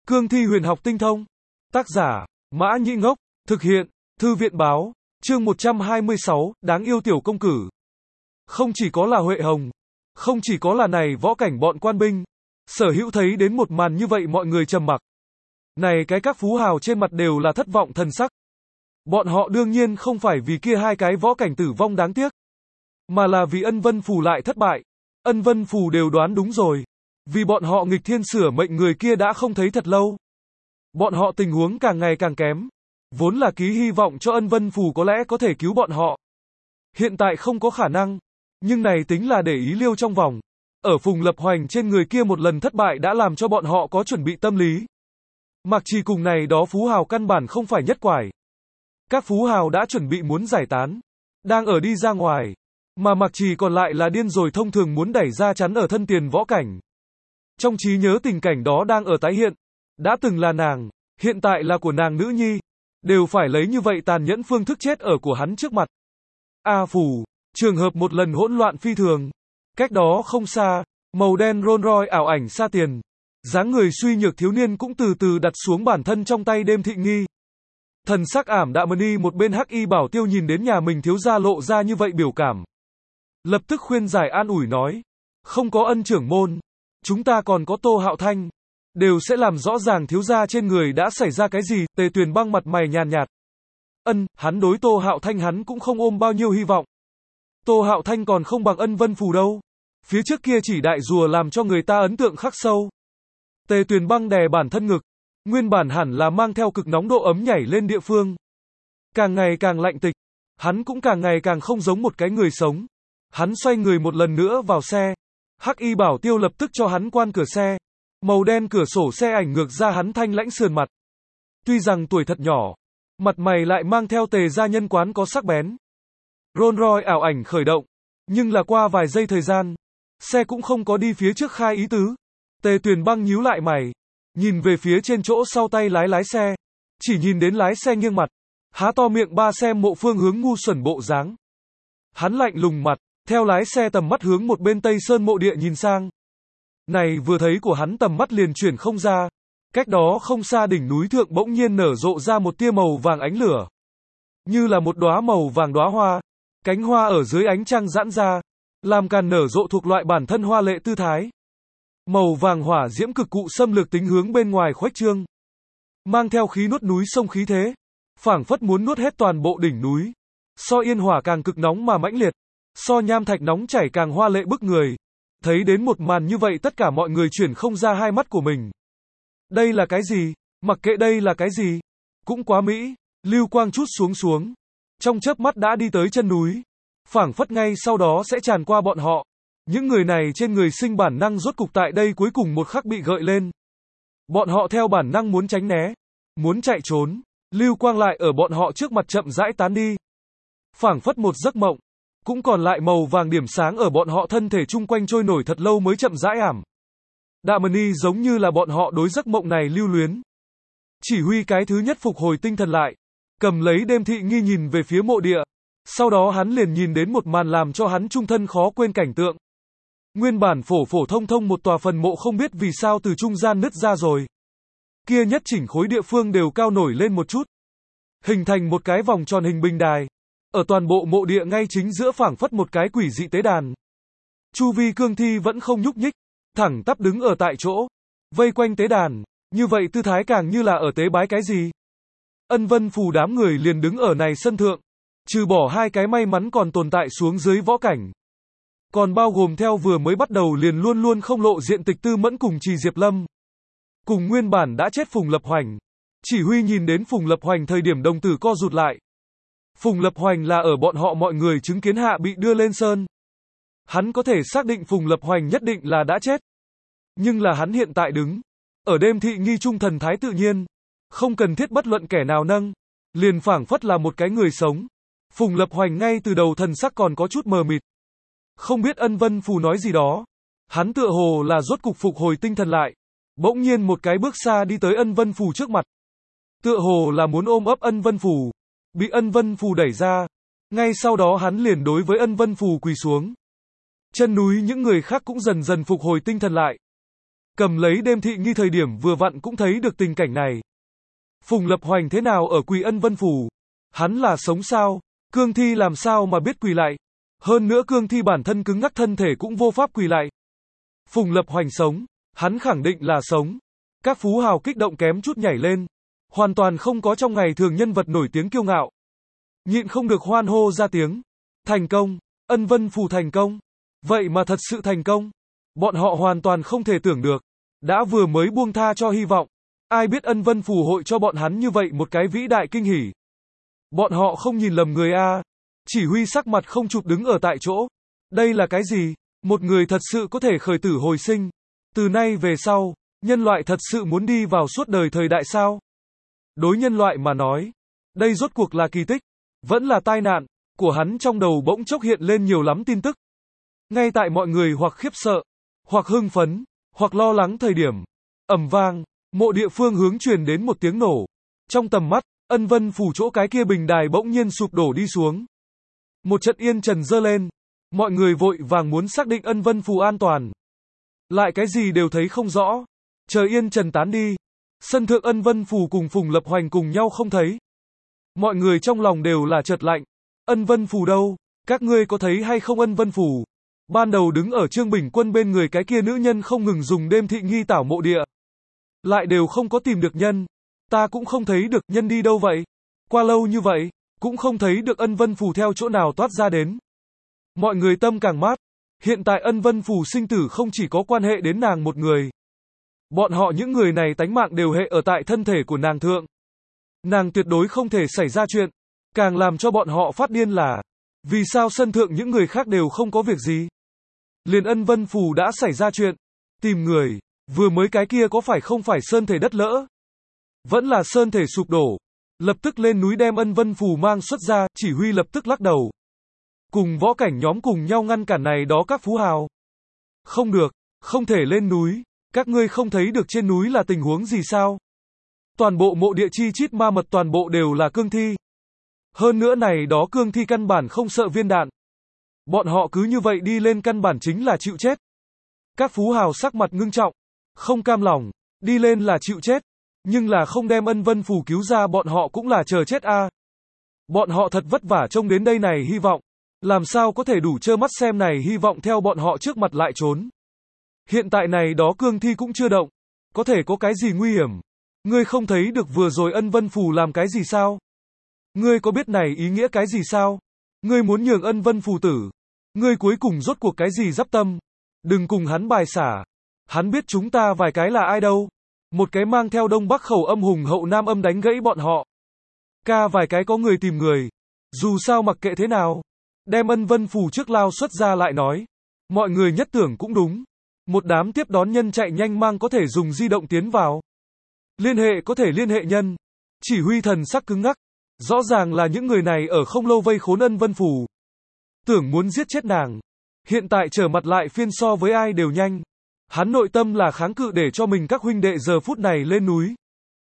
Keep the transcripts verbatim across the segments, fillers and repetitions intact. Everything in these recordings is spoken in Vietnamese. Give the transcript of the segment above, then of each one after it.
Cương thi huyền học tinh thông. Tác giả, Mã Nhĩ Ngốc. Thực hiện, Thư viện báo. Chương một trăm hai mươi sáu, đáng yêu tiểu công cử. Không chỉ có là Huệ Hồng, không chỉ có là này võ cảnh bọn quan binh, Sở Hữu thấy đến một màn như vậy mọi người trầm mặc. Này cái các phú hào trên mặt đều là thất vọng thần sắc. Bọn họ đương nhiên không phải vì kia hai cái võ cảnh tử vong đáng tiếc, mà là vì Ân Vân Phù lại thất bại. Ân Vân Phù đều đoán đúng rồi. Vì bọn họ nghịch thiên sửa mệnh người kia đã không thấy thật lâu. Bọn họ tình huống càng ngày càng kém. Vốn là ký hy vọng cho Ân Vân Phù có lẽ có thể cứu bọn họ. Hiện tại không có khả năng. Nhưng này tính là để ý liêu trong vòng. Ở Phùng Lập Hoành trên người kia một lần thất bại đã làm cho bọn họ có chuẩn bị tâm lý. Mặc Trì cùng này đó phú hào căn bản không phải nhất quải. Các phú hào đã chuẩn bị muốn giải tán. Đang ở đi ra ngoài. Mà Mặc Trì còn lại là điên rồi thông thường muốn đẩy ra chắn ở thân tiền võ cảnh. Trong trí nhớ tình cảnh đó đang ở tái hiện. Đã từng là nàng, hiện tại là của nàng nữ nhi. Đều phải lấy như vậy tàn nhẫn phương thức chết ở của hắn trước mặt. A Phù, trường hợp một lần hỗn loạn phi thường. Cách đó không xa, màu đen Rolls Royce ảo ảnh xa tiền. Dáng người suy nhược thiếu niên cũng từ từ đặt xuống bản thân trong tay Đêm Thị Nghi. Thần sắc ảm đạm đi một bên Hắc Y Bảo Tiêu nhìn đến nhà mình thiếu gia lộ ra như vậy biểu cảm. Lập tức khuyên giải an ủi nói. Không có Ân trưởng môn. Chúng ta còn có Tô Hạo Thanh. Đều sẽ làm rõ ràng thiếu gia trên người đã xảy ra cái gì. Tề Tuyền Băng mặt mày nhàn nhạt. Ân, hắn đối Tô Hạo Thanh hắn cũng không ôm bao nhiêu hy vọng. Tô Hạo Thanh còn không bằng Ân Vân Phù đâu. Phía trước kia chỉ đại rùa làm cho người ta ấn tượng khắc sâu. Tề Tuyền Băng đè bản thân ngực. Nguyên bản hẳn là mang theo cực nóng độ ấm nhảy lên địa phương. Càng ngày càng lạnh tịch. Hắn cũng càng ngày càng không giống một cái người sống. Hắn xoay người một lần nữa vào xe. Hắc Y Bảo Tiêu lập tức cho hắn quan cửa xe. Màu đen cửa sổ xe ảnh ngược ra hắn thanh lãnh sườn mặt. Tuy rằng tuổi thật nhỏ, mặt mày lại mang theo Tề gia nhân quán có sắc bén. Rolls Royce ảo ảnh khởi động, nhưng là qua vài giây thời gian, xe cũng không có đi phía trước khai ý tứ. Tề Tuyền Băng nhíu lại mày, nhìn về phía trên chỗ sau tay lái lái xe, chỉ nhìn đến lái xe nghiêng mặt, há to miệng ba xem mộ phương hướng ngu xuẩn bộ dáng. Hắn lạnh lùng mặt, theo lái xe tầm mắt hướng một bên Tây Sơn mộ địa nhìn sang. Này vừa thấy của hắn tầm mắt liền chuyển không ra. Cách đó không xa đỉnh núi thượng bỗng nhiên nở rộ ra một tia màu vàng ánh lửa. Như là một đóa màu vàng đóa hoa. Cánh hoa ở dưới ánh trăng giãn ra. Làm càn nở rộ thuộc loại bản thân hoa lệ tư thái. Màu vàng hỏa diễm cực cụ xâm lược tính hướng bên ngoài khuếch trương. Mang theo khí nuốt núi sông khí thế. Phảng phất muốn nuốt hết toàn bộ đỉnh núi. So yên hỏa càng cực nóng mà mãnh liệt. So nham thạch nóng chảy càng hoa lệ bức người. Thấy đến một màn như vậy tất cả mọi người chuyển không ra hai mắt của mình. Đây là cái gì? Mặc kệ đây là cái gì? Cũng quá mỹ. Lưu quang chút xuống xuống. Trong chớp mắt đã đi tới chân núi. Phảng phất ngay sau đó sẽ tràn qua bọn họ. Những người này trên người sinh bản năng rốt cục tại đây cuối cùng một khắc bị gợi lên. Bọn họ theo bản năng muốn tránh né. Muốn chạy trốn. Lưu quang lại ở bọn họ trước mặt chậm rãi tán đi. Phảng phất một giấc mộng. Cũng còn lại màu vàng điểm sáng ở bọn họ thân thể chung quanh trôi nổi thật lâu mới chậm rãi ảm. Đạm Ni giống như là bọn họ đối giấc mộng này lưu luyến. Chỉ huy cái thứ nhất phục hồi tinh thần lại. Cầm lấy Đêm Thị Nghi nhìn về phía mộ địa. Sau đó hắn liền nhìn đến một màn làm cho hắn trung thân khó quên cảnh tượng. Nguyên bản phổ phổ thông thông một tòa phần mộ không biết vì sao từ trung gian nứt ra rồi. Kia nhất chỉnh khối địa phương đều cao nổi lên một chút. Hình thành một cái vòng tròn hình bình đài. Ở toàn bộ mộ địa ngay chính giữa phảng phất một cái quỷ dị tế đàn. Chu vi cương thi vẫn không nhúc nhích, thẳng tắp đứng ở tại chỗ, vây quanh tế đàn, như vậy tư thái càng như là ở tế bái cái gì. Ân Vân Phù đám người liền đứng ở này sân thượng, trừ bỏ hai cái may mắn còn tồn tại xuống dưới võ cảnh. Còn bao gồm theo vừa mới bắt đầu liền luôn luôn không lộ diện Tịch Tư Mẫn cùng Trì Diệp Lâm. Cùng nguyên bản đã chết Phùng Lập Hoành. Chỉ huy nhìn đến Phùng Lập Hoành thời điểm đồng tử co rụt lại. Phùng Lập Hoành là ở bọn họ mọi người chứng kiến hạ bị đưa lên sơn. Hắn có thể xác định Phùng Lập Hoành nhất định là đã chết. Nhưng là hắn hiện tại đứng. Ở Đêm Thị Nghi trung thần thái tự nhiên. Không cần thiết bất luận kẻ nào nâng. Liền phảng phất là một cái người sống. Phùng Lập Hoành ngay từ đầu thần sắc còn có chút mờ mịt. Không biết Ân Vân Phù nói gì đó. Hắn tựa hồ là rốt cục phục hồi tinh thần lại. Bỗng nhiên một cái bước xa đi tới Ân Vân Phù trước mặt. Tựa hồ là muốn ôm ấp Ân Vân Phù. Bị Ân Vân Phù đẩy ra. Ngay sau đó hắn liền đối với Ân Vân Phù quỳ xuống. Chân núi những người khác cũng dần dần phục hồi tinh thần lại. cầm lấy đêm thị nghi thời điểm vừa vặn cũng thấy được tình cảnh này. Phùng Lập Hoành thế nào ở quỳ Ân Vân Phù? Hắn là sống sao? Cương thi làm sao mà biết quỳ lại? Hơn nữa cương thi bản thân cứng ngắc thân thể cũng vô pháp quỳ lại. Phùng Lập Hoành sống, hắn khẳng định là sống. Các phú hào kích động kém chút nhảy lên, hoàn toàn không có trong ngày thường nhân vật nổi tiếng kiêu ngạo. Nhịn không được hoan hô ra tiếng. Thành công, Ân Vân Phù thành công. Vậy mà thật sự thành công. Bọn họ hoàn toàn không thể tưởng được. Đã vừa mới buông tha cho hy vọng. Ai biết Ân Vân Phù hội cho bọn hắn như vậy một cái vĩ đại kinh hỉ. Bọn họ không nhìn lầm người a. Chỉ huy sắc mặt không chụp đứng ở tại chỗ. Đây là cái gì? Một người thật sự có thể khởi tử hồi sinh. Từ nay về sau, nhân loại thật sự muốn đi vào suốt đời thời đại sao? Đối nhân loại mà nói, đây rốt cuộc là kỳ tích, vẫn là tai nạn, của hắn trong đầu bỗng chốc hiện lên nhiều lắm tin tức. Ngay tại mọi người hoặc khiếp sợ, hoặc hưng phấn, hoặc lo lắng thời điểm, ầm vang, mộ địa phương hướng truyền đến một tiếng nổ. Trong tầm mắt, Ân Vân Phù chỗ cái kia bình đài bỗng nhiên sụp đổ đi xuống. Một trận yên trần dơ lên, mọi người vội vàng muốn xác định Ân Vân Phù an toàn. Lại cái gì đều thấy không rõ. Trời yên trần tán đi, sân thượng Ân Vân Phù cùng Phùng Lập Hoành cùng nhau không thấy. Mọi người trong lòng đều là chợt lạnh. Ân Vân Phù đâu? Các ngươi có thấy hay không Ân Vân Phù? Ban đầu đứng ở Trương Bình Quân bên người cái kia nữ nhân không ngừng dùng đêm thị nghi tảo mộ địa. Lại đều không có tìm được nhân. Ta cũng không thấy được nhân đi đâu vậy? Qua lâu như vậy, cũng không thấy được Ân Vân Phù theo chỗ nào toát ra đến. Mọi người tâm càng mát. Hiện tại Ân Vân Phù sinh tử không chỉ có quan hệ đến nàng một người. Bọn họ những người này tánh mạng đều hệ ở tại thân thể của nàng thượng. Nàng tuyệt đối không thể xảy ra chuyện. Càng làm cho bọn họ phát điên là, vì sao sân thượng những người khác đều không có việc gì? Liền Ân Vân Phù đã xảy ra chuyện. Tìm người, vừa mới cái kia có phải không phải sơn thể đất lỡ? Vẫn là sơn thể sụp đổ. Lập tức lên núi đem Ân Vân Phù mang xuất ra, chỉ huy lập tức lắc đầu. Cùng võ cảnh nhóm cùng nhau ngăn cản này đó các phú hào. Không được, không thể lên núi. Các ngươi không thấy được trên núi là tình huống gì sao? Toàn bộ mộ địa chi chít ma mật toàn bộ đều là cương thi. Hơn nữa này đó cương thi căn bản không sợ viên đạn. Bọn họ cứ như vậy đi lên căn bản chính là chịu chết. Các phú hào sắc mặt ngưng trọng, không cam lòng, đi lên là chịu chết, nhưng là không đem Ân Vân Phù cứu ra bọn họ cũng là chờ chết a. Bọn họ thật vất vả trông đến đây này hy vọng, làm sao có thể đủ trơ mắt xem này hy vọng theo bọn họ trước mặt lại trốn. Hiện tại này đó cương thi cũng chưa động, có thể có cái gì nguy hiểm. Ngươi không thấy được vừa rồi Ân Vân Phù làm cái gì sao? Ngươi có biết này ý nghĩa cái gì sao? Ngươi muốn nhường Ân Vân Phù tử. Ngươi cuối cùng rốt cuộc cái gì dắp tâm? Đừng cùng hắn bài xả. Hắn biết chúng ta vài cái là ai đâu. Một cái mang theo đông bắc khẩu âm hùng hậu nam âm đánh gãy bọn họ. Ca vài cái có người tìm người. Dù sao mặc kệ thế nào. Đem Ân Vân Phù trước lao xuất ra lại nói. Mọi người nhất tưởng cũng đúng. Một đám tiếp đón nhân chạy nhanh mang có thể dùng di động tiến vào. Liên hệ có thể liên hệ nhân. Chỉ huy thần sắc cứng ngắc. Rõ ràng là những người này ở không lâu vây khốn Ân Vân Phù. Tưởng muốn giết chết nàng. Hiện tại trở mặt lại phiên so với ai đều nhanh. Hắn nội tâm là kháng cự để cho mình các huynh đệ giờ phút này lên núi.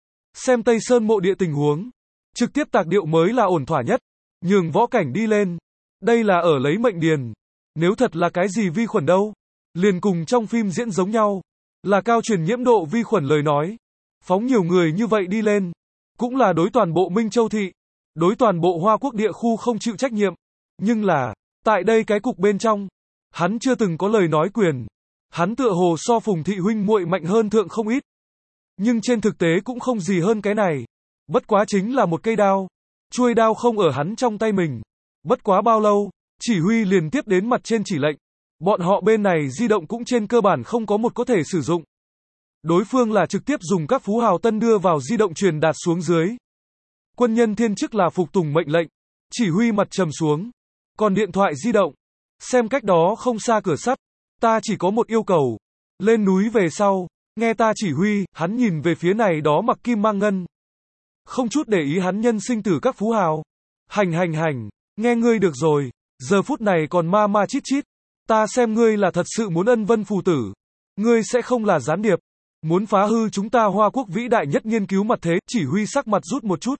Xem Tây Sơn mộ địa tình huống. Trực tiếp tạc điệu mới là ổn thỏa nhất. Nhường võ cảnh đi lên. Đây là ở lấy mệnh điền. Nếu thật là cái gì vi khuẩn đâu. Liền cùng trong phim diễn giống nhau. Là cao truyền nhiễm độ vi khuẩn lời nói. Phóng nhiều người như vậy đi lên. Cũng là đối toàn bộ Minh Châu Thị. Đối toàn bộ Hoa Quốc địa khu không chịu trách nhiệm. Nhưng là, tại đây cái cục bên trong, hắn chưa từng có lời nói quyền. Hắn tựa hồ so Phùng thị huynh muội mạnh hơn thượng không ít. Nhưng trên thực tế cũng không gì hơn cái này. Bất quá chính là một cây đao. Chuôi đao không ở hắn trong tay mình. Bất quá bao lâu, chỉ huy liền tiếp đến mặt trên chỉ lệnh. Bọn họ bên này di động cũng trên cơ bản không có một có thể sử dụng. Đối phương là trực tiếp dùng các phú hào tân đưa vào di động truyền đạt xuống dưới. Quân nhân thiên chức là phục tùng mệnh lệnh. Chỉ huy mặt trầm xuống. Còn điện thoại di động. Xem cách đó không xa cửa sắt. Ta chỉ có một yêu cầu. Lên núi về sau. Nghe ta chỉ huy. Hắn nhìn về phía này đó mặc kim mang ngân. Không chút để ý hắn nhân sinh tử các phú hào. Hành hành hành. Nghe ngươi được rồi. Giờ phút này còn ma ma chít chít. Ta xem ngươi là thật sự muốn Ân Vân Phù tử. Ngươi sẽ không là gián điệp. Muốn phá hư chúng ta Hoa Quốc vĩ đại nhất nghiên cứu mặt thế. Chỉ huy sắc mặt rút một chút.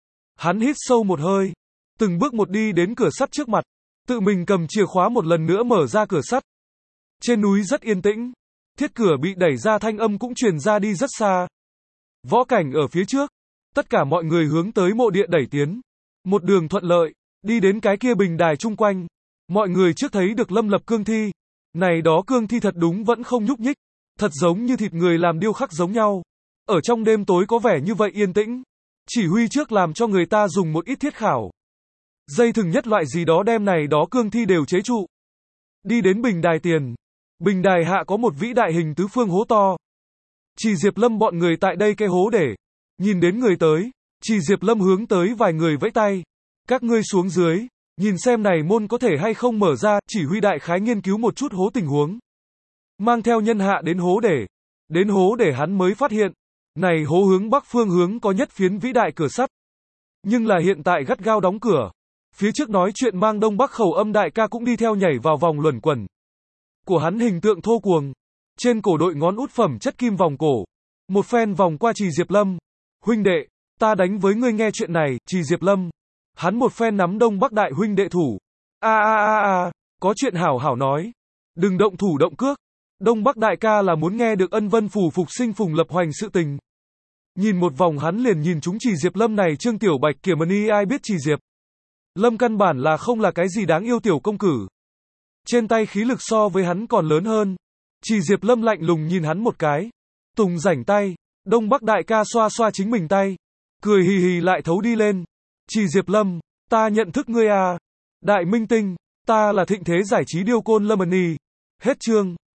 Hắn hít sâu một hơi. Từng bước một đi đến cửa sắt trước mặt. Tự mình cầm chìa khóa một lần nữa mở ra cửa sắt. Trên núi rất yên tĩnh. Thiết cửa bị đẩy ra, thanh âm cũng truyền ra đi rất xa. Võ Cảnh ở phía trước. Tất cả mọi người hướng tới mộ địa đẩy tiến. Một đường thuận lợi, đi đến cái kia bình đài chung quanh. Mọi người trước thấy được Lâm Lập cương thi. Này đó cương thi thật đúng vẫn không nhúc nhích. Thật giống như thịt người làm điêu khắc giống nhau. Ở trong đêm tối có vẻ như vậy yên tĩnh. Chỉ huy trước làm cho người ta dùng một ít thiết khảo. Dây thừng nhất loại gì đó đem này đó cương thi đều chế trụ. Đi đến bình đài tiền. Bình đài hạ có một vĩ đại hình tứ phương hố to. Chỉ Diệp Lâm bọn người tại đây cái hố để. Nhìn đến người tới. Chỉ Diệp Lâm hướng tới vài người vẫy tay. Các ngươi xuống dưới. Nhìn xem này môn có thể hay không mở ra. Chỉ huy đại khái nghiên cứu một chút hố tình huống. Mang theo nhân hạ đến hố để. Đến hố để hắn mới phát hiện. Này hố hướng bắc phương hướng có nhất phiến vĩ đại cửa sắt. Nhưng là hiện tại gắt gao đóng cửa. Phía trước nói chuyện mang đông bắc khẩu âm đại ca cũng đi theo nhảy vào vòng luẩn quẩn. Của hắn hình tượng thô cuồng. Trên cổ đội ngón út phẩm chất kim vòng cổ. Một phen vòng qua Trì Diệp Lâm. Huynh đệ, ta đánh với ngươi nghe chuyện này, Trì Diệp Lâm. Hắn một phen nắm đông bắc đại huynh đệ thủ. A a a a, có chuyện hảo hảo nói. Đừng động thủ động cước. Đông bắc đại ca là muốn nghe được ân vân phù phục sinh phùng lập hoành sự tình. Nhìn một vòng hắn liền nhìn chúng Trì Diệp Lâm này Trương Tiểu Bạch kìa mani ai biết Trì Diệp. Lâm căn bản là không là cái gì đáng yêu tiểu công cử. Trên tay khí lực so với hắn còn lớn hơn. Trì Diệp Lâm lạnh lùng nhìn hắn một cái. Tùng rảnh tay. Đông Bắc đại ca xoa xoa chính mình tay. Cười hì hì lại thấu đi lên. Trì Diệp Lâm, ta nhận thức ngươi à. Đại minh tinh, ta là thịnh thế giải trí điêu côn Lâm Ân. Hết chương.